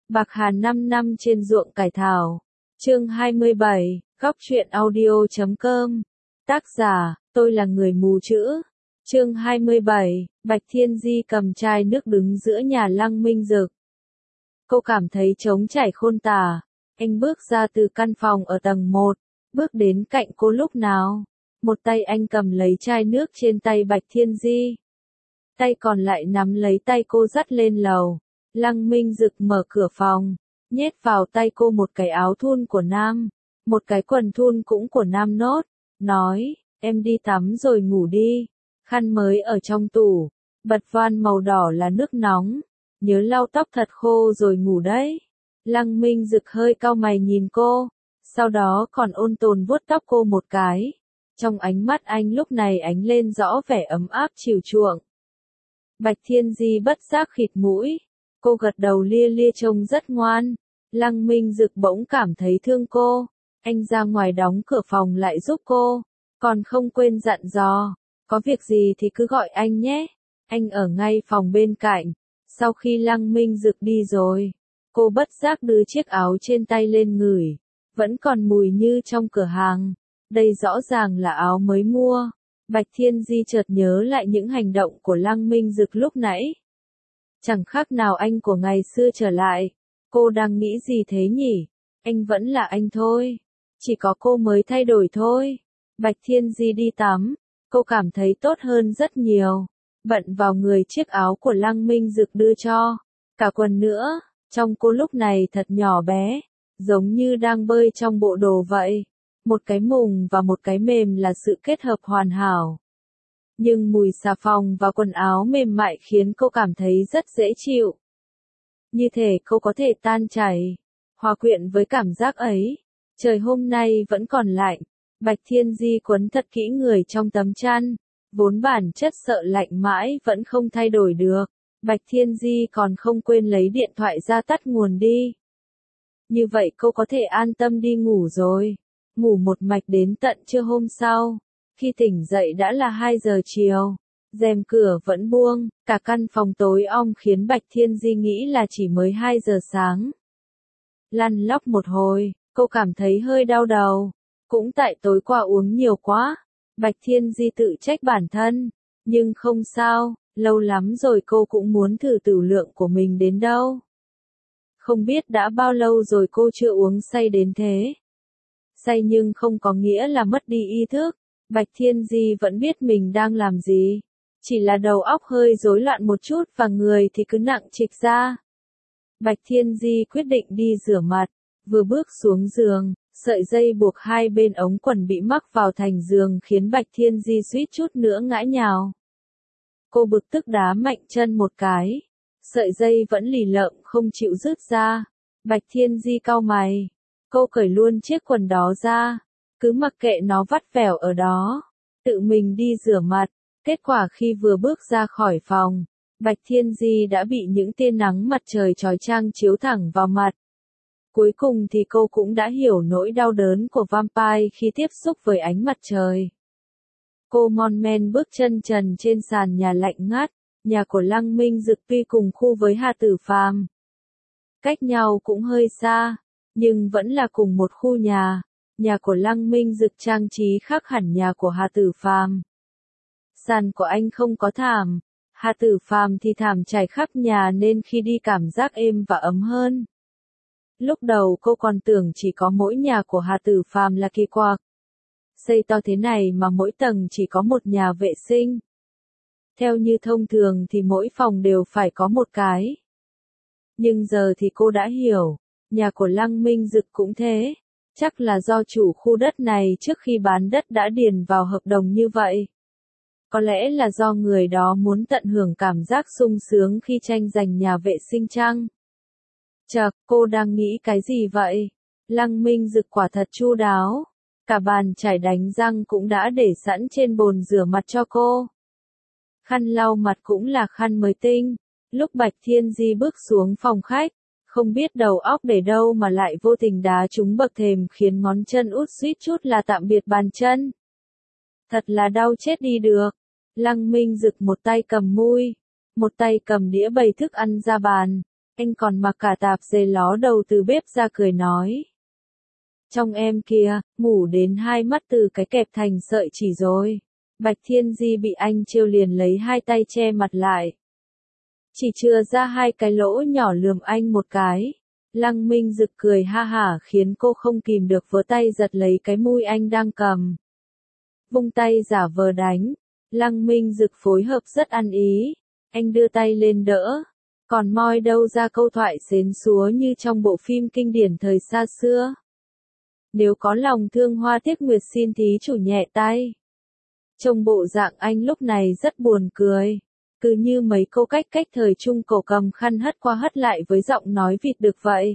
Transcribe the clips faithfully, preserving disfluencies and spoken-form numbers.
Bạc Hà năm năm trên ruộng cải thảo. Chương hai mươi bảy, góc truyện audio chấm com. Tác giả, tôi là người mù chữ. Chương hai mươi bảy, Bạch Thiên Di cầm chai nước đứng giữa nhà Lăng Minh Dực. Cô cảm thấy trống trải khôn tả. Anh bước ra từ căn phòng ở tầng một, bước đến cạnh cô lúc nào. Một tay anh cầm lấy chai nước trên tay Bạch Thiên Di. Tay còn lại nắm lấy tay cô dắt lên lầu. Lăng Minh Dực mở cửa phòng, nhét vào tay cô một cái áo thun của nam, một cái quần thun cũng của nam nốt, nói, em đi tắm rồi ngủ đi, khăn mới ở trong tủ, bật van màu đỏ là nước nóng, nhớ lau tóc thật khô rồi ngủ đấy. Lăng Minh Dực hơi cau mày nhìn cô, sau đó còn ôn tồn vuốt tóc cô một cái, trong ánh mắt anh lúc này ánh lên rõ vẻ ấm áp chiều chuộng. Bạch Thiên Di bất giác khịt mũi. Cô gật đầu lia lia trông rất ngoan. Lăng Minh Dực bỗng cảm thấy thương cô. Anh ra ngoài đóng cửa phòng lại giúp cô. Còn không quên dặn dò. Có việc gì thì cứ gọi anh nhé. Anh ở ngay phòng bên cạnh. Sau khi Lăng Minh Dực đi rồi, cô bất giác đưa chiếc áo trên tay lên ngửi. Vẫn còn mùi như trong cửa hàng. Đây rõ ràng là áo mới mua. Bạch Thiên Di chợt nhớ lại những hành động của Lăng Minh Dực lúc nãy. Chẳng khác nào anh của ngày xưa trở lại. Cô đang nghĩ gì thế nhỉ? Anh vẫn là anh thôi. Chỉ có cô mới thay đổi thôi. Bạch Thiên Di đi tắm. Cô cảm thấy tốt hơn rất nhiều. Bận vào người chiếc áo của Lăng Minh Dực đưa cho. Cả quần nữa. Trong cô lúc này thật nhỏ bé. Giống như đang bơi trong bộ đồ vậy. Một cái mùng và một cái mềm là sự kết hợp hoàn hảo. Nhưng mùi xà phòng và quần áo mềm mại khiến cô cảm thấy rất dễ chịu. Như thể cô có thể tan chảy, hòa quyện với cảm giác ấy. Trời hôm nay vẫn còn lạnh. Bạch Thiên Di quấn thật kỹ người trong tấm chăn. Vốn bản chất sợ lạnh mãi vẫn không thay đổi được. Bạch Thiên Di còn không quên lấy điện thoại ra tắt nguồn đi. Như vậy cô có thể an tâm đi ngủ rồi. Ngủ một mạch đến tận trưa hôm sau. Khi tỉnh dậy đã là hai giờ chiều. Rèm cửa vẫn buông, cả căn phòng tối om khiến Bạch Thiên Di nghĩ là chỉ mới hai giờ sáng. Lăn lóc một hồi, cô cảm thấy hơi đau đầu. Cũng tại tối qua uống nhiều quá. Bạch Thiên Di tự trách bản thân. Nhưng không sao, lâu lắm rồi cô cũng muốn thử tử lượng của mình đến đâu. Không biết đã bao lâu rồi cô chưa uống say đến thế. Say nhưng không có nghĩa là mất đi ý thức. Bạch Thiên Di vẫn biết mình đang làm gì. Chỉ là đầu óc hơi rối loạn một chút và người thì cứ nặng trịch ra. Bạch Thiên Di quyết định đi rửa mặt. Vừa bước xuống giường, sợi dây buộc hai bên ống quần bị mắc vào thành giường khiến Bạch Thiên Di suýt chút nữa ngã nhào. Cô bực tức đá mạnh chân một cái. Sợi dây vẫn lì lợm không chịu rứt ra. Bạch Thiên Di cau mày. Cô cởi luôn chiếc quần đó ra. Cứ mặc kệ nó vắt vẻo ở đó. Tự mình đi rửa mặt. Kết quả khi vừa bước ra khỏi phòng, Bạch Thiên Di đã bị những tia nắng mặt trời chói chang chiếu thẳng vào mặt. Cuối cùng thì cô cũng đã hiểu nỗi đau đớn của vampire khi tiếp xúc với ánh mặt trời. Cô mon men bước chân trần trên sàn nhà lạnh ngắt. Nhà của Lăng Minh Dực tuy cùng khu với Hà Tử Phàm, cách nhau cũng hơi xa, nhưng vẫn là cùng một khu nhà. Nhà của Lăng Minh Dực trang trí khác hẳn nhà của Hà Tử Phàm. Sàn của anh không có thảm, Hà Tử Phàm thì thảm trải khắp nhà nên khi đi cảm giác êm và ấm hơn. Lúc đầu cô còn tưởng chỉ có mỗi nhà của Hà Tử Phàm là kỳ quặc. Xây to thế này mà mỗi tầng chỉ có một nhà vệ sinh. Theo như thông thường thì mỗi phòng đều phải có một cái. Nhưng giờ thì cô đã hiểu, nhà của Lăng Minh Dực cũng thế. Chắc là do chủ khu đất này trước khi bán đất đã điền vào hợp đồng như vậy. Có lẽ là do người đó muốn tận hưởng cảm giác sung sướng khi tranh giành nhà vệ sinh chăng? Chậc, cô đang nghĩ cái gì vậy? Lăng Minh Dực quả thật chu đáo. Cả bàn chải đánh răng cũng đã để sẵn trên bồn rửa mặt cho cô. Khăn lau mặt cũng là khăn mới tinh. Lúc Bạch Thiên Di bước xuống phòng khách, không biết đầu óc để đâu mà lại vô tình đá trúng bậc thềm khiến ngón chân út suýt chút là tạm biệt bàn chân. Thật là đau chết đi được. Lăng Minh Dực một tay cầm mui, một tay cầm đĩa bày thức ăn ra bàn. Anh còn mặc cả tạp dề ló đầu từ bếp ra cười nói. Trong em kia, ngủ đến hai mắt từ cái kẹp thành sợi chỉ rồi. Bạch Thiên Di bị anh trêu liền lấy hai tay che mặt lại. Chỉ chừa ra hai cái lỗ nhỏ lườm anh một cái. Lăng Minh Dực cười ha hả khiến cô không kìm được vớ tay giật lấy cái mui anh đang cầm. Vung tay giả vờ đánh. Lăng Minh Dực phối hợp rất ăn ý. Anh đưa tay lên đỡ. Còn moi đâu ra câu thoại xến xúa như trong bộ phim kinh điển thời xa xưa. Nếu có lòng thương hoa tiếc nguyệt xin thí chủ nhẹ tay. Trông bộ dạng anh lúc này rất buồn cười. Cứ như mấy câu cách cách thời trung cổ cầm khăn hất qua hất lại với giọng nói vịt được vậy.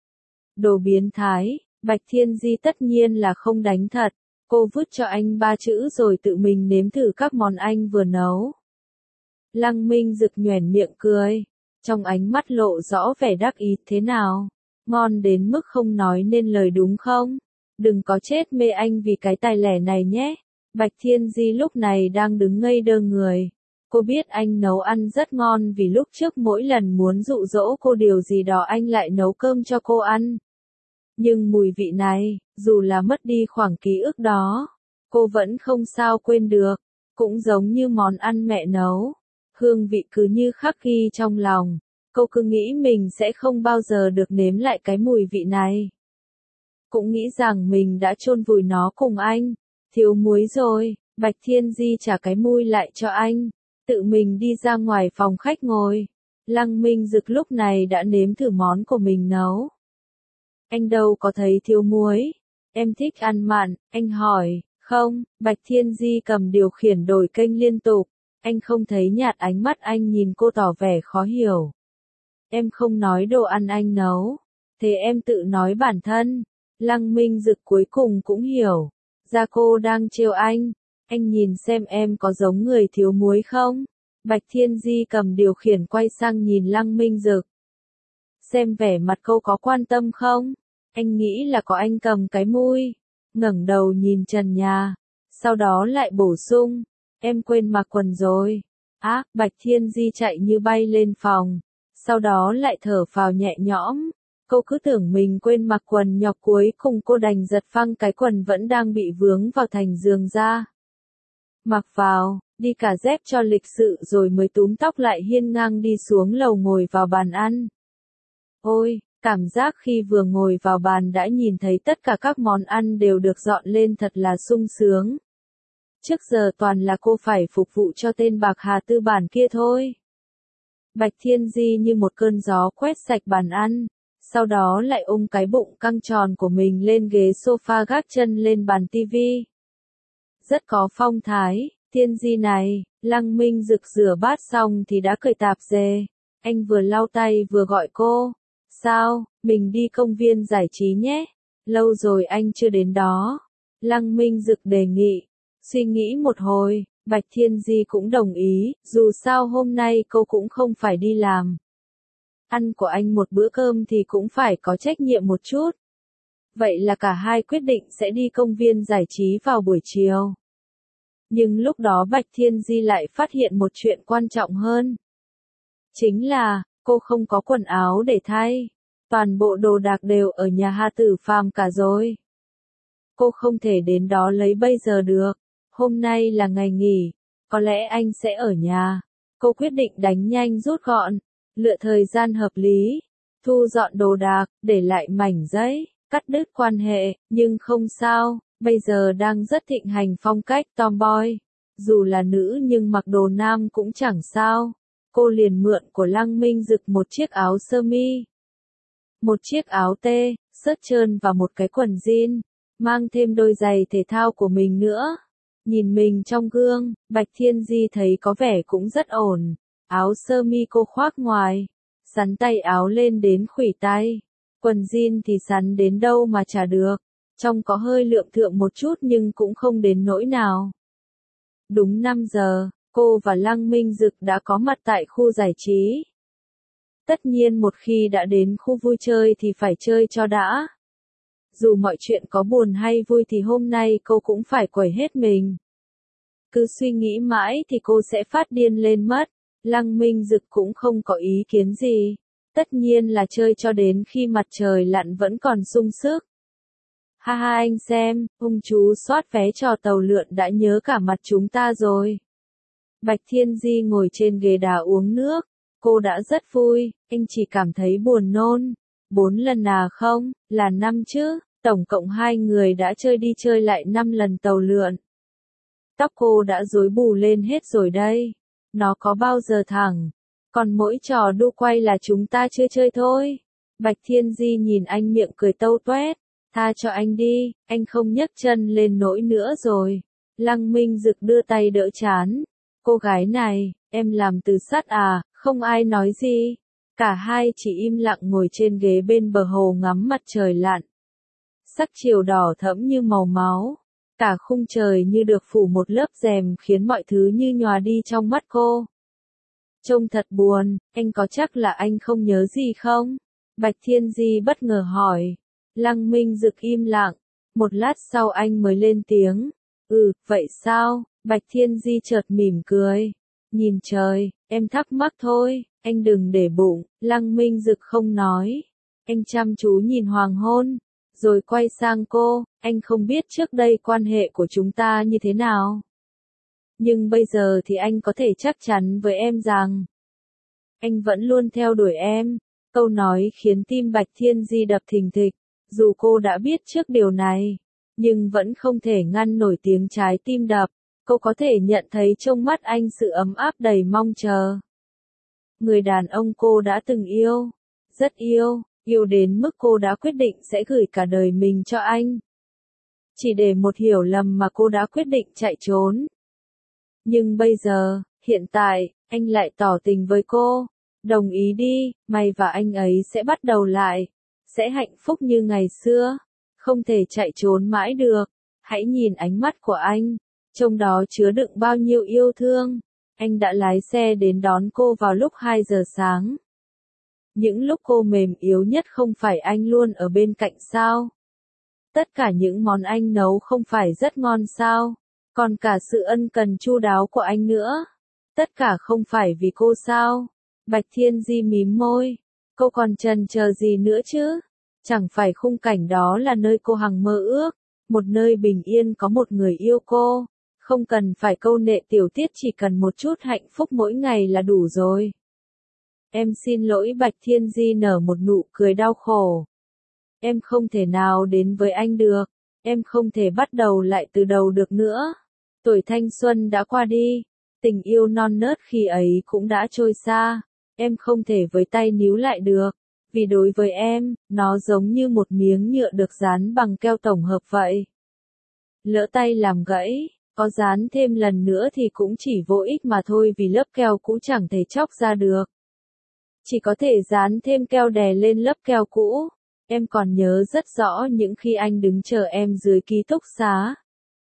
Đồ biến thái, Bạch Thiên Di tất nhiên là không đánh thật. Cô vứt cho anh ba chữ rồi tự mình nếm thử các món anh vừa nấu. Lăng Minh Dực nhoẻn miệng cười. Trong ánh mắt lộ rõ vẻ đắc ý thế nào. Ngon đến mức không nói nên lời đúng không? Đừng có chết mê anh vì cái tài lẻ này nhé. Bạch Thiên Di lúc này đang đứng ngây đơ người. Cô biết anh nấu ăn rất ngon vì lúc trước mỗi lần muốn dụ dỗ cô điều gì đó anh lại nấu cơm cho cô ăn. Nhưng mùi vị này, dù là mất đi khoảng ký ức đó, cô vẫn không sao quên được. Cũng giống như món ăn mẹ nấu. Hương vị cứ như khắc ghi trong lòng. Cô cứ nghĩ mình sẽ không bao giờ được nếm lại cái mùi vị này. Cũng nghĩ rằng mình đã chôn vùi nó cùng anh. Thiếu muối rồi, Bạch Thiên Di trả cái mui lại cho anh. Tự mình đi ra ngoài phòng khách ngồi. Lăng Minh Dực lúc này đã nếm thử món của mình nấu. Anh đâu có thấy thiếu muối. Em thích ăn mặn, anh hỏi. Không, Bạch Thiên Di cầm điều khiển đổi kênh liên tục. Anh không thấy nhạt ánh mắt anh nhìn cô tỏ vẻ khó hiểu. Em không nói đồ ăn anh nấu. Thế em tự nói bản thân. Lăng Minh Dực cuối cùng cũng hiểu. Ra cô đang trêu anh. Anh nhìn xem em có giống người thiếu muối không? Bạch Thiên Di cầm điều khiển quay sang nhìn Lăng Minh Dực. Xem vẻ mặt cô có quan tâm không? Anh nghĩ là có anh cầm cái mui. Ngẩng đầu nhìn trần nhà. Sau đó lại bổ sung. Em quên mặc quần rồi. Á, à, Bạch Thiên Di chạy như bay lên phòng. Sau đó lại thở phào nhẹ nhõm. Cô cứ tưởng mình quên mặc quần nhọc cuối cùng cô đành giật phăng cái quần vẫn đang bị vướng vào thành giường ra. Mặc vào, đi cả dép cho lịch sự rồi mới túm tóc lại hiên ngang đi xuống lầu ngồi vào bàn ăn. Ôi, cảm giác khi vừa ngồi vào bàn đã nhìn thấy tất cả các món ăn đều được dọn lên thật là sung sướng. Trước giờ toàn là cô phải phục vụ cho tên bạc hà tư bản kia thôi. Bạch Thiên Di như một cơn gió quét sạch bàn ăn, sau đó lại ôm cái bụng căng tròn của mình lên ghế sofa gác chân lên bàn tivi. Rất có phong thái, Thiên Di này, Lăng Minh Dực rửa bát xong thì đã cởi tạp dề. Anh vừa lau tay vừa gọi cô. Sao, mình đi công viên giải trí nhé. Lâu rồi anh chưa đến đó. Lăng Minh Dực đề nghị. Suy nghĩ một hồi, Bạch Thiên Di cũng đồng ý, dù sao hôm nay cô cũng không phải đi làm. Ăn của anh một bữa cơm thì cũng phải có trách nhiệm một chút. Vậy là cả hai quyết định sẽ đi công viên giải trí vào buổi chiều. Nhưng lúc đó Bạch Thiên Di lại phát hiện một chuyện quan trọng hơn. Chính là, cô không có quần áo để thay. Toàn bộ đồ đạc đều ở nhà Hà Tử Phàm cả rồi. Cô không thể đến đó lấy bây giờ được. Hôm nay là ngày nghỉ. Có lẽ anh sẽ ở nhà. Cô quyết định đánh nhanh rút gọn. Lựa thời gian hợp lý. Thu dọn đồ đạc, để lại mảnh giấy, cắt đứt quan hệ, nhưng không sao. Bây giờ đang rất thịnh hành phong cách tomboy. Dù là nữ nhưng mặc đồ nam cũng chẳng sao. Cô liền mượn của Lăng Minh Dực một chiếc áo sơ mi. Một chiếc áo tê, sớt trơn và một cái quần jean. Mang thêm đôi giày thể thao của mình nữa. Nhìn mình trong gương, Bạch Thiên Di thấy có vẻ cũng rất ổn. Áo sơ mi cô khoác ngoài. Sắn tay áo lên đến khuỷu tay. Quần jean thì sắn đến đâu mà chả được. Trông có hơi lượng thượng một chút nhưng cũng không đến nỗi nào. Đúng năm giờ, cô và Lăng Minh Dực đã có mặt tại khu giải trí. Tất nhiên một khi đã đến khu vui chơi thì phải chơi cho đã. Dù mọi chuyện có buồn hay vui thì hôm nay cô cũng phải quẩy hết mình. Cứ suy nghĩ mãi thì cô sẽ phát điên lên mất. Lăng Minh Dực cũng không có ý kiến gì. Tất nhiên là chơi cho đến khi mặt trời lặn vẫn còn sung sức. Ha ha anh xem, ông chú soát vé trò tàu lượn đã nhớ cả mặt chúng ta rồi. Bạch Thiên Di ngồi trên ghế đá uống nước. Cô đã rất vui, anh chỉ cảm thấy buồn nôn. Bốn lần à không, là năm chứ, tổng cộng hai người đã chơi đi chơi lại năm lần tàu lượn. Tóc cô đã rối bù lên hết rồi đây. Nó có bao giờ thẳng. Còn mỗi trò đu quay là chúng ta chưa chơi thôi. Bạch Thiên Di nhìn anh miệng cười tâu toét. Tha cho anh đi, anh không nhấc chân lên nổi nữa rồi. Lăng Minh Dực đưa tay đỡ chán. Cô gái này, em làm từ sắt à, không ai nói gì. Cả hai chỉ im lặng ngồi trên ghế bên bờ hồ ngắm mặt trời lặn. Sắc chiều đỏ thẫm như màu máu. Cả khung trời như được phủ một lớp rèm khiến mọi thứ như nhòa đi trong mắt cô. Trông thật buồn, anh có chắc là anh không nhớ gì không? Bạch Thiên Di bất ngờ hỏi. Lăng Minh Dực im lặng. Một lát sau anh mới lên tiếng. Ừ, vậy sao? Bạch Thiên Di chợt mỉm cười. Nhìn trời, em thắc mắc thôi, anh đừng để bụng. Lăng Minh Dực không nói. Anh chăm chú nhìn hoàng hôn, rồi quay sang cô. Anh không biết trước đây quan hệ của chúng ta như thế nào. Nhưng bây giờ thì anh có thể chắc chắn với em rằng anh vẫn luôn theo đuổi em. Câu nói khiến tim Bạch Thiên Di đập thình thịch. Dù cô đã biết trước điều này, nhưng vẫn không thể ngăn nổi tiếng trái tim đập. Cô có thể nhận thấy trong mắt anh sự ấm áp đầy mong chờ. Người đàn ông cô đã từng yêu, rất yêu, yêu đến mức cô đã quyết định sẽ gửi cả đời mình cho anh. Chỉ để một hiểu lầm mà cô đã quyết định chạy trốn. Nhưng bây giờ, hiện tại, anh lại tỏ tình với cô. Đồng ý đi, mày và anh ấy sẽ bắt đầu lại. Sẽ hạnh phúc như ngày xưa. Không thể chạy trốn mãi được. Hãy nhìn ánh mắt của anh. Trong đó chứa đựng bao nhiêu yêu thương. Anh đã lái xe đến đón cô vào lúc hai giờ sáng. Những lúc cô mềm yếu nhất không phải anh luôn ở bên cạnh sao? Tất cả những món anh nấu không phải rất ngon sao? Còn cả sự ân cần chu đáo của anh nữa. Tất cả không phải vì cô sao? Bạch Thiên Di mím môi. Cô còn chần chờ gì nữa chứ? Chẳng phải khung cảnh đó là nơi cô hằng mơ ước. Một nơi bình yên có một người yêu cô. Không cần phải câu nệ tiểu tiết, chỉ cần một chút hạnh phúc mỗi ngày là đủ rồi. Em xin lỗi. Bạch Thiên Di nở một nụ cười đau khổ. Em không thể nào đến với anh được. Em không thể bắt đầu lại từ đầu được nữa. Tuổi thanh xuân đã qua đi. Tình yêu non nớt khi ấy cũng đã trôi xa. Em không thể với tay níu lại được. Vì đối với em, nó giống như một miếng nhựa được dán bằng keo tổng hợp vậy. Lỡ tay làm gãy, có dán thêm lần nữa thì cũng chỉ vô ích mà thôi, vì lớp keo cũ chẳng thể chóc ra được. Chỉ có thể dán thêm keo đè lên lớp keo cũ. Em còn nhớ rất rõ những khi anh đứng chờ em dưới ký túc xá.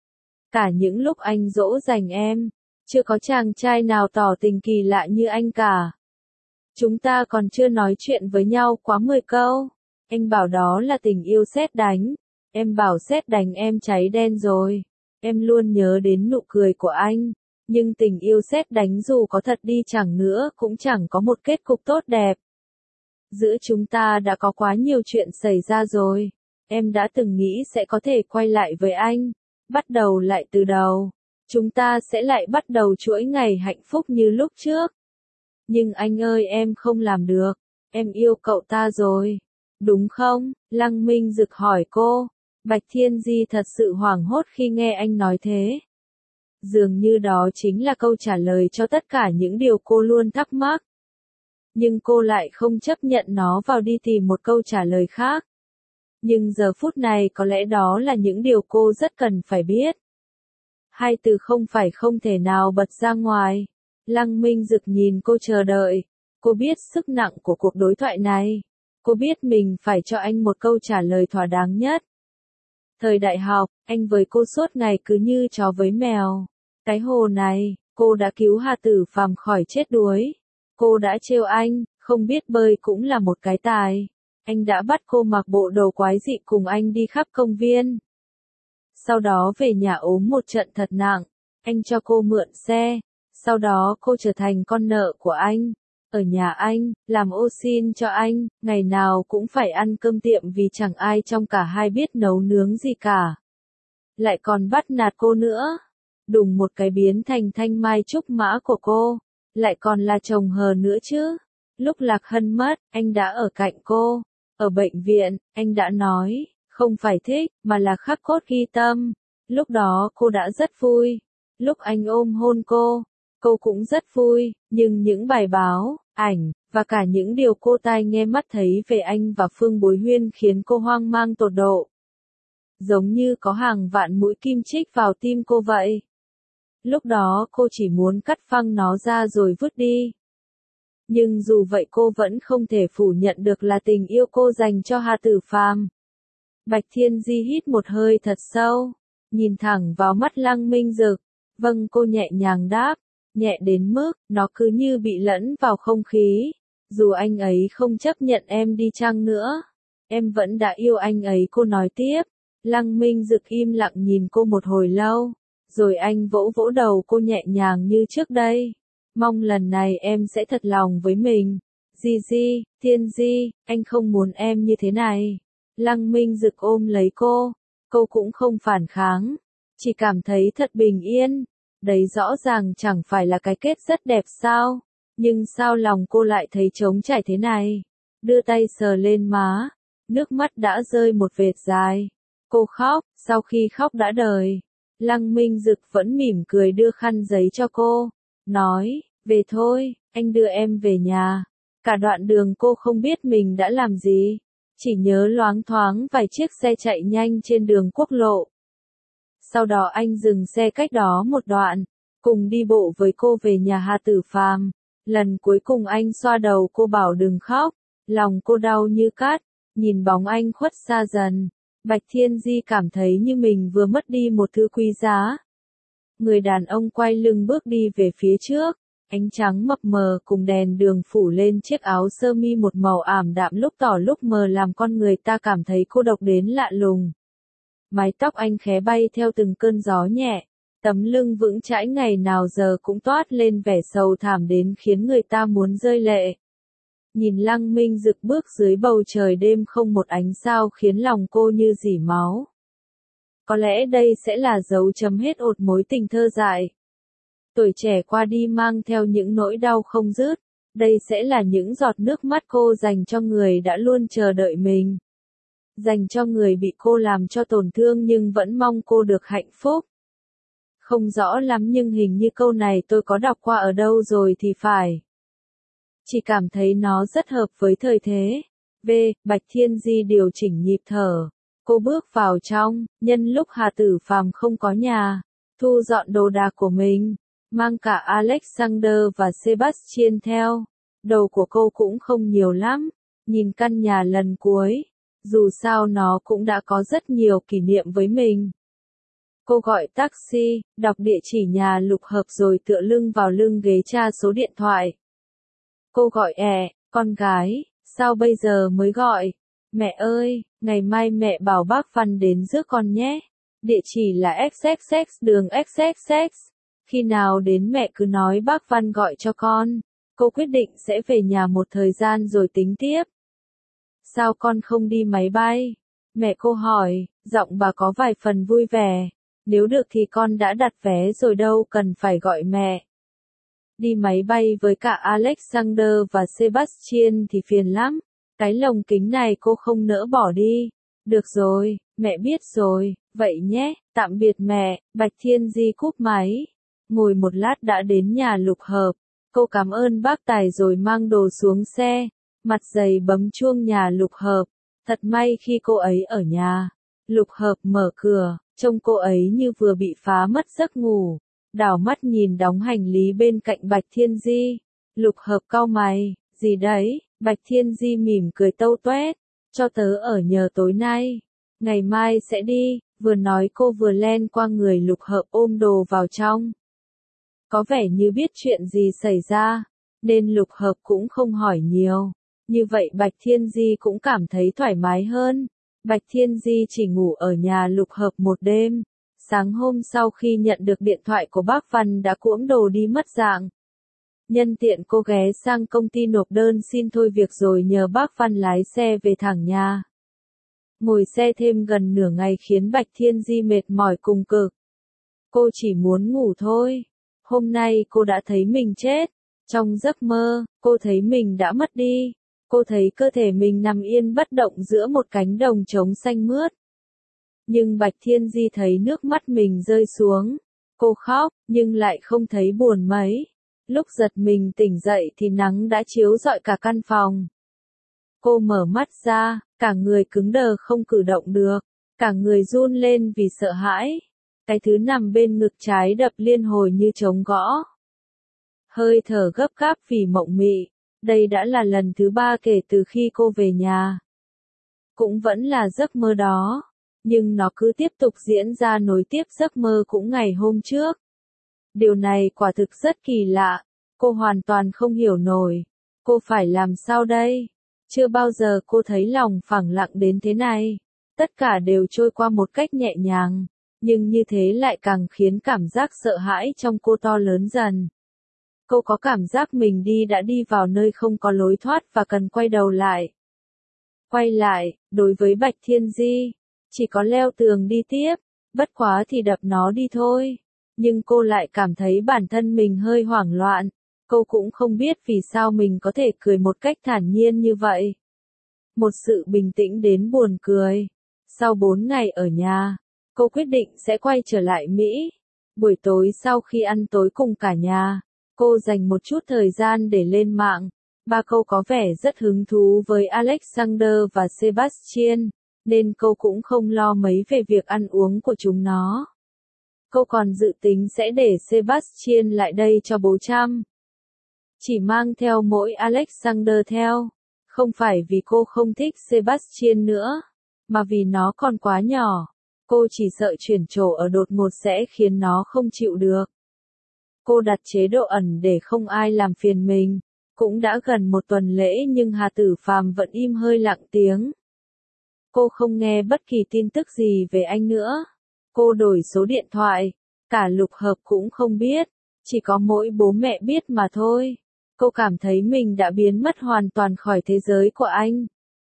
Cả những lúc anh dỗ dành em, chưa có chàng trai nào tỏ tình kỳ lạ như anh cả. Chúng ta còn chưa nói chuyện với nhau quá mười câu. Anh bảo đó là tình yêu sét đánh. Em bảo sét đánh em cháy đen rồi. Em luôn nhớ đến nụ cười của anh. Nhưng tình yêu sét đánh dù có thật đi chẳng nữa cũng chẳng có một kết cục tốt đẹp. Giữa chúng ta đã có quá nhiều chuyện xảy ra rồi. Em đã từng nghĩ sẽ có thể quay lại với anh. Bắt đầu lại từ đầu. Chúng ta sẽ lại bắt đầu chuỗi ngày hạnh phúc như lúc trước. Nhưng anh ơi, em không làm được. Em yêu cậu ta rồi. Đúng không? Lăng Minh Dực hỏi cô. Bạch Thiên Di thật sự hoảng hốt khi nghe anh nói thế. Dường như đó chính là câu trả lời cho tất cả những điều cô luôn thắc mắc. Nhưng cô lại không chấp nhận nó vào đi tìm một câu trả lời khác. Nhưng giờ phút này có lẽ đó là những điều cô rất cần phải biết. Hai từ không phải không thể nào bật ra ngoài. Lăng Minh Dực nhìn cô chờ đợi. Cô biết sức nặng của cuộc đối thoại này. Cô biết mình phải cho anh một câu trả lời thỏa đáng nhất. Thời đại học, anh với cô suốt ngày cứ như chó với mèo. Cái hồ này, cô đã cứu Hà Tử Phàm khỏi chết đuối. Cô đã trêu anh, không biết bơi cũng là một cái tài. Anh đã bắt cô mặc bộ đồ quái dị cùng anh đi khắp công viên. Sau đó về nhà ốm một trận thật nặng. Anh cho cô mượn xe. Sau đó cô trở thành con nợ của anh. ở nhà anh, làm ô xin cho anh, ngày nào cũng phải ăn cơm tiệm vì chẳng ai trong cả hai biết nấu nướng gì cả. Lại còn bắt nạt cô nữa. Đùng một cái biến thành thanh mai trúc mã của cô, lại còn là chồng hờ nữa chứ. Lúc Lạc Hân mất, anh đã ở cạnh cô. Ở bệnh viện, anh đã nói, không phải thích, mà là khắc cốt ghi tâm. Lúc đó cô đã rất vui. Lúc anh ôm hôn cô, cô cũng rất vui, nhưng những bài báo, ảnh, và cả những điều cô tai nghe mắt thấy về anh và Phương Bối Huyên khiến cô hoang mang tột độ. Giống như có hàng vạn mũi kim chích vào tim cô vậy. Lúc đó cô chỉ muốn cắt phăng nó ra rồi vứt đi. Nhưng dù vậy cô vẫn không thể phủ nhận được là tình yêu cô dành cho Hà Tử Phàm. Bạch Thiên Di hít một hơi thật sâu, nhìn thẳng vào mắt Lăng Minh Dực. Vâng, cô nhẹ nhàng đáp, nhẹ đến mức, nó cứ như bị lẫn vào không khí. Dù anh ấy không chấp nhận em đi chăng nữa, em vẫn đã yêu anh ấy, cô nói tiếp. Lăng Minh Dực im lặng nhìn cô một hồi lâu, rồi anh vỗ vỗ đầu cô nhẹ nhàng như trước đây. Mong lần này em sẽ thật lòng với mình. Di Di, Thiên Di, anh không muốn em như thế này. Lăng Minh Dực ôm lấy cô, cô cũng không phản kháng, chỉ cảm thấy thật bình yên. Đấy rõ ràng chẳng phải là cái kết rất đẹp sao, nhưng sao lòng cô lại thấy trống trải thế này. Đưa tay sờ lên má, nước mắt đã rơi một vệt dài. Cô khóc, sau khi khóc đã đời. Lăng Minh Dực vẫn mỉm cười đưa khăn giấy cho cô, nói, về thôi, anh đưa em về nhà. Cả đoạn đường cô không biết mình đã làm gì, chỉ nhớ loáng thoáng vài chiếc xe chạy nhanh trên đường quốc lộ. Sau đó anh dừng xe cách đó một đoạn, cùng đi bộ với cô về nhà Hà Tử Phàm. Lần cuối cùng anh xoa đầu cô bảo đừng khóc, lòng cô đau như cắt, nhìn bóng anh khuất xa dần. Bạch Thiên Di cảm thấy như mình vừa mất đi một thứ quý giá. Người đàn ông quay lưng bước đi về phía trước, ánh trắng mập mờ cùng đèn đường phủ lên chiếc áo sơ mi một màu ảm đạm lúc tỏ lúc mờ làm con người ta cảm thấy cô độc đến lạ lùng. Mái tóc anh khé bay theo từng cơn gió nhẹ, tấm lưng vững chãi ngày nào giờ cũng toát lên vẻ sầu thảm đến khiến người ta muốn rơi lệ. Nhìn Lăng Minh Dực bước dưới bầu trời đêm không một ánh sao khiến lòng cô như rỉ máu. Có lẽ đây sẽ là dấu chấm hết ột mối tình thơ dại. Tuổi trẻ qua đi mang theo những nỗi đau không dứt, đây sẽ là những giọt nước mắt cô dành cho người đã luôn chờ đợi mình. Dành cho người bị cô làm cho tổn thương nhưng vẫn mong cô được hạnh phúc. Không rõ lắm nhưng hình như câu này tôi có đọc qua ở đâu rồi thì phải. Chỉ cảm thấy nó rất hợp với thời thế. V. Bạch Thiên Di điều chỉnh nhịp thở. Cô bước vào trong, nhân lúc Hà Tử Phàm không có nhà, thu dọn đồ đạc của mình, mang cả Alexander và Sebastian theo. Đầu của cô cũng không nhiều lắm, nhìn căn nhà lần cuối, dù sao nó cũng đã có rất nhiều kỷ niệm với mình. Cô gọi taxi, đọc địa chỉ nhà Lục Hợp rồi tựa lưng vào lưng ghế tra số điện thoại. Cô gọi ẹ, con gái, sao bây giờ mới gọi? Mẹ ơi, ngày mai mẹ bảo bác Văn đến rước con nhé. Địa chỉ là ích ích ích đường ích ích ích. Khi nào đến mẹ cứ nói bác Văn gọi cho con. Cô quyết định sẽ về nhà một thời gian rồi tính tiếp. Sao con không đi máy bay? Mẹ cô hỏi, giọng bà có vài phần vui vẻ. Nếu được thì con đã đặt vé rồi đâu cần phải gọi mẹ. Đi máy bay với cả Alexander và Sebastian thì phiền lắm. Cái lồng kính này cô không nỡ bỏ đi. Được rồi, mẹ biết rồi, vậy nhé, tạm biệt mẹ. Bạch Thiên Di cúp máy. Ngồi một lát đã đến nhà Lục Hợp. Cô cảm ơn bác tài rồi mang đồ xuống xe. Mặt dày bấm chuông nhà Lục Hợp. Thật may khi cô ấy ở nhà. Lục Hợp mở cửa, trông cô ấy như vừa bị phá mất giấc ngủ. Đảo mắt nhìn đóng hành lý bên cạnh Bạch Thiên Di. Lục Hợp cau mày, gì đấy? Bạch Thiên Di mỉm cười tâu toét, cho tớ ở nhờ tối nay. Ngày mai sẽ đi, vừa nói cô vừa len qua người Lục Hợp ôm đồ vào trong. Có vẻ như biết chuyện gì xảy ra, nên Lục Hợp cũng không hỏi nhiều. Như vậy Bạch Thiên Di cũng cảm thấy thoải mái hơn. Bạch Thiên Di chỉ ngủ ở nhà Lục Hợp một đêm. Sáng hôm sau khi nhận được điện thoại của bác Văn đã cuỗm đồ đi mất dạng. Nhân tiện cô ghé sang công ty nộp đơn xin thôi việc rồi nhờ bác Văn lái xe về thẳng nhà. Ngồi xe thêm gần nửa ngày khiến Bạch Thiên Di mệt mỏi cùng cực. Cô chỉ muốn ngủ thôi. Hôm nay cô đã thấy mình chết. Trong giấc mơ, cô thấy mình đã mất đi. Cô thấy cơ thể mình nằm yên bất động giữa một cánh đồng trống xanh mướt. Nhưng Bạch Thiên Di thấy nước mắt mình rơi xuống. Cô khóc, nhưng lại không thấy buồn mấy. Lúc giật mình tỉnh dậy thì nắng đã chiếu rọi cả căn phòng. Cô mở mắt ra, cả người cứng đờ không cử động được. Cả người run lên vì sợ hãi. Cái thứ nằm bên ngực trái đập liên hồi như trống gõ. Hơi thở gấp gáp vì mộng mị. Đây đã là lần thứ ba kể từ khi cô về nhà. Cũng vẫn là giấc mơ đó. Nhưng nó cứ tiếp tục diễn ra nối tiếp giấc mơ cũng ngày hôm trước. Điều này quả thực rất kỳ lạ. Cô hoàn toàn không hiểu nổi. Cô phải làm sao đây? Chưa bao giờ cô thấy lòng phẳng lặng đến thế này. Tất cả đều trôi qua một cách nhẹ nhàng. Nhưng như thế lại càng khiến cảm giác sợ hãi trong cô to lớn dần. Cô có cảm giác mình đi đã đi vào nơi không có lối thoát và cần quay đầu lại. Quay lại, đối với Bạch Thiên Di, chỉ có leo tường đi tiếp, bất quá thì đập nó đi thôi. Nhưng cô lại cảm thấy bản thân mình hơi hoảng loạn. Cô cũng không biết vì sao mình có thể cười một cách thản nhiên như vậy. Một sự bình tĩnh đến buồn cười. Sau bốn ngày ở nhà, cô quyết định sẽ quay trở lại Mỹ. Buổi tối sau khi ăn tối cùng cả nhà, cô dành một chút thời gian để lên mạng. Ba cô có vẻ rất hứng thú với Alexander và Sebastian, nên cô cũng không lo mấy về việc ăn uống của chúng nó. Cô còn dự tính sẽ để Sebastian lại đây cho bố chăm. Chỉ mang theo mỗi Alexander theo. Không phải vì cô không thích Sebastian nữa, mà vì nó còn quá nhỏ. Cô chỉ sợ chuyển chỗ ở đột ngột sẽ khiến nó không chịu được. Cô đặt chế độ ẩn để không ai làm phiền mình. Cũng đã gần một tuần lễ nhưng Hà Tử Phàm vẫn im hơi lặng tiếng. Cô không nghe bất kỳ tin tức gì về anh nữa. Cô đổi số điện thoại. Cả lục hợp cũng không biết. Chỉ có mỗi bố mẹ biết mà thôi. Cô cảm thấy mình đã biến mất hoàn toàn khỏi thế giới của anh.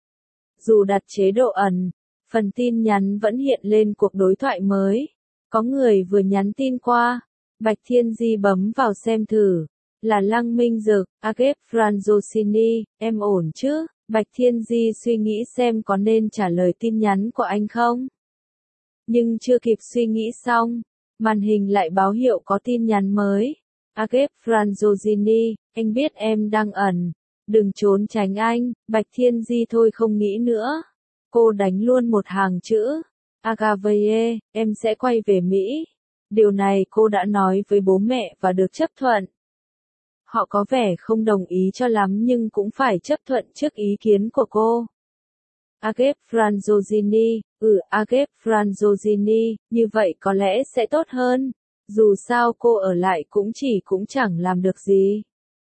Dù đặt chế độ ẩn, phần tin nhắn vẫn hiện lên cuộc đối thoại mới. Có người vừa nhắn tin qua. Bạch Thiên Di bấm vào xem thử. Là Lăng Minh Dực, Agep Franzosini, em ổn chứ? Bạch Thiên Di suy nghĩ xem có nên trả lời tin nhắn của anh không? Nhưng chưa kịp suy nghĩ xong, màn hình lại báo hiệu có tin nhắn mới. Agep Franzosini, anh biết em đang ẩn. Đừng trốn tránh anh. Bạch Thiên Di thôi không nghĩ nữa. Cô đánh luôn một hàng chữ. Agavaye, em sẽ quay về Mỹ. Điều này cô đã nói với bố mẹ và được chấp thuận. Họ có vẻ không đồng ý cho lắm nhưng cũng phải chấp thuận trước ý kiến của cô. Agep Franzosini, ừ Agep Franzosini, như vậy có lẽ sẽ tốt hơn. Dù sao cô ở lại cũng chỉ cũng chẳng làm được gì.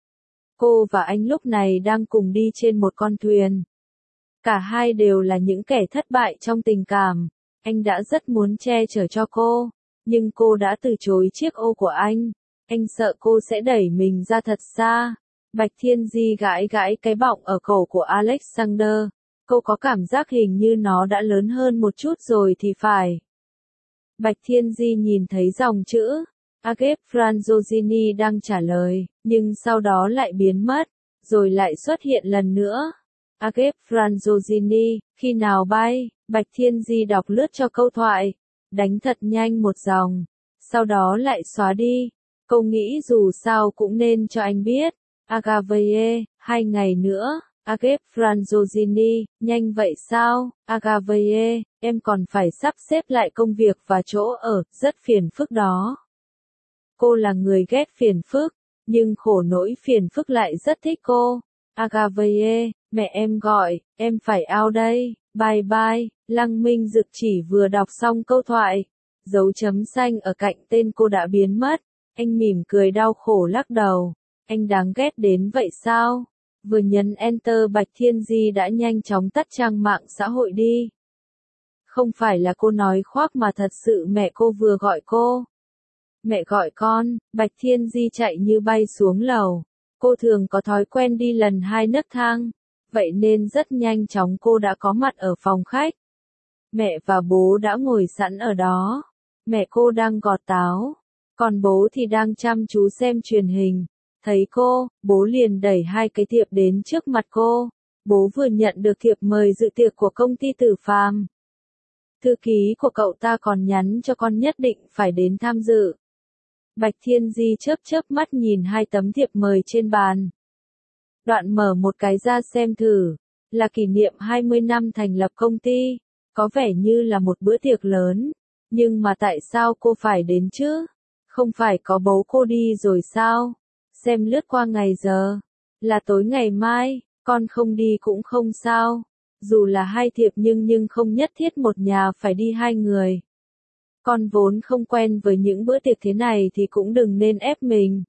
Cô và anh lúc này đang cùng đi trên một con thuyền. Cả hai đều là những kẻ thất bại trong tình cảm. Anh đã rất muốn che chở cho cô, nhưng cô đã từ chối chiếc ô của anh. Anh sợ cô sẽ đẩy mình ra thật xa. Bạch Thiên Di gãi gãi cái bọng ở cổ của Alexander. Cô có cảm giác hình như nó đã lớn hơn một chút rồi thì phải. Bạch Thiên Di nhìn thấy dòng chữ. Agep Franzosini đang trả lời, nhưng sau đó lại biến mất, rồi lại xuất hiện lần nữa. Agep Franzosini, khi nào bay? Bạch Thiên Di đọc lướt cho câu thoại, đánh thật nhanh một dòng, sau đó lại xóa đi. Cô nghĩ dù sao cũng nên cho anh biết. Agavaye, hai ngày nữa. Agep Franzosini, nhanh vậy sao? Agavaye, em còn phải sắp xếp lại công việc và chỗ ở, rất phiền phức đó. Cô là người ghét phiền phức, nhưng khổ nỗi phiền phức lại rất thích cô. Agavaye, mẹ em gọi, em phải out đây, bye bye. Lăng Minh Dực chỉ vừa đọc xong câu thoại, dấu chấm xanh ở cạnh tên cô đã biến mất. Anh mỉm cười đau khổ lắc đầu. Anh đáng ghét đến vậy sao? Vừa nhấn Enter Bạch Thiên Di đã nhanh chóng tắt trang mạng xã hội đi. Không phải là cô nói khoác mà thật sự mẹ cô vừa gọi cô. Mẹ gọi con. Bạch Thiên Di chạy như bay xuống lầu. Cô thường có thói quen đi lần hai nấc thang, vậy nên rất nhanh chóng cô đã có mặt ở phòng khách. Mẹ và bố đã ngồi sẵn ở đó. Mẹ cô đang gọt táo, còn bố thì đang chăm chú xem truyền hình. Thấy cô, bố liền đẩy hai cái thiệp đến trước mặt cô. Bố vừa nhận được thiệp mời dự tiệc của công ty Tử Phàm. Thư ký của cậu ta còn nhắn cho con nhất định phải đến tham dự. Bạch Thiên Di chớp chớp mắt nhìn hai tấm thiệp mời trên bàn. Đoạn mở một cái ra xem thử, là kỷ niệm hai mươi năm thành lập công ty, có vẻ như là một bữa tiệc lớn, nhưng mà tại sao cô phải đến chứ? Không phải có bố cô đi rồi sao? Xem lướt qua ngày giờ, là tối ngày mai, con không đi cũng không sao. Dù là hai thiệp nhưng nhưng không nhất thiết một nhà phải đi hai người. Con vốn không quen với những bữa tiệc thế này thì cũng đừng nên ép mình.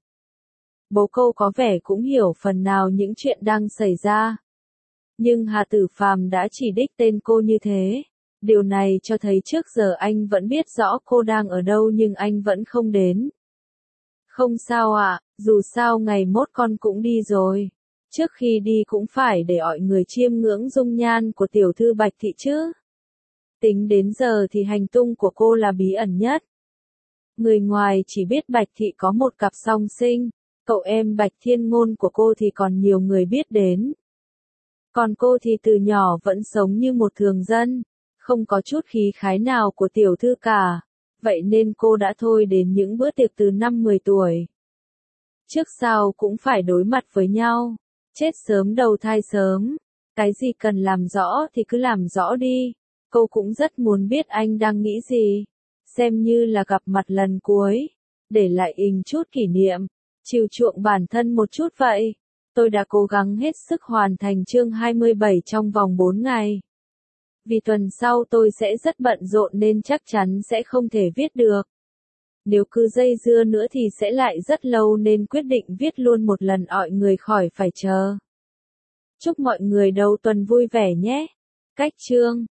Bố cô có vẻ cũng hiểu phần nào những chuyện đang xảy ra. Nhưng Hà Tử Phàm đã chỉ đích tên cô như thế. Điều này cho thấy trước giờ anh vẫn biết rõ cô đang ở đâu nhưng anh vẫn không đến. Không sao ạ, à, dù sao ngày mốt con cũng đi rồi. Trước khi đi cũng phải để mọi người chiêm ngưỡng dung nhan của tiểu thư Bạch Thị chứ. Tính đến giờ thì hành tung của cô là bí ẩn nhất. Người ngoài chỉ biết Bạch Thị có một cặp song sinh, cậu em Bạch Thiên Ngôn của cô thì còn nhiều người biết đến. Còn cô thì từ nhỏ vẫn sống như một thường dân, không có chút khí khái nào của tiểu thư cả, vậy nên cô đã thôi đến những bữa tiệc từ năm mười tuổi. Trước sau cũng phải đối mặt với nhau, chết sớm đầu thai sớm, cái gì cần làm rõ thì cứ làm rõ đi. Cô cũng rất muốn biết anh đang nghĩ gì, xem như là gặp mặt lần cuối, để lại in chút kỷ niệm, chiều chuộng bản thân một chút vậy. Tôi đã cố gắng hết sức hoàn thành chương hai mươi bảy trong vòng bốn ngày. Vì tuần sau tôi sẽ rất bận rộn nên chắc chắn sẽ không thể viết được. Nếu cứ dây dưa nữa thì sẽ lại rất lâu nên quyết định viết luôn một lần mọi người khỏi phải chờ. Chúc mọi người đầu tuần vui vẻ nhé. Cách chương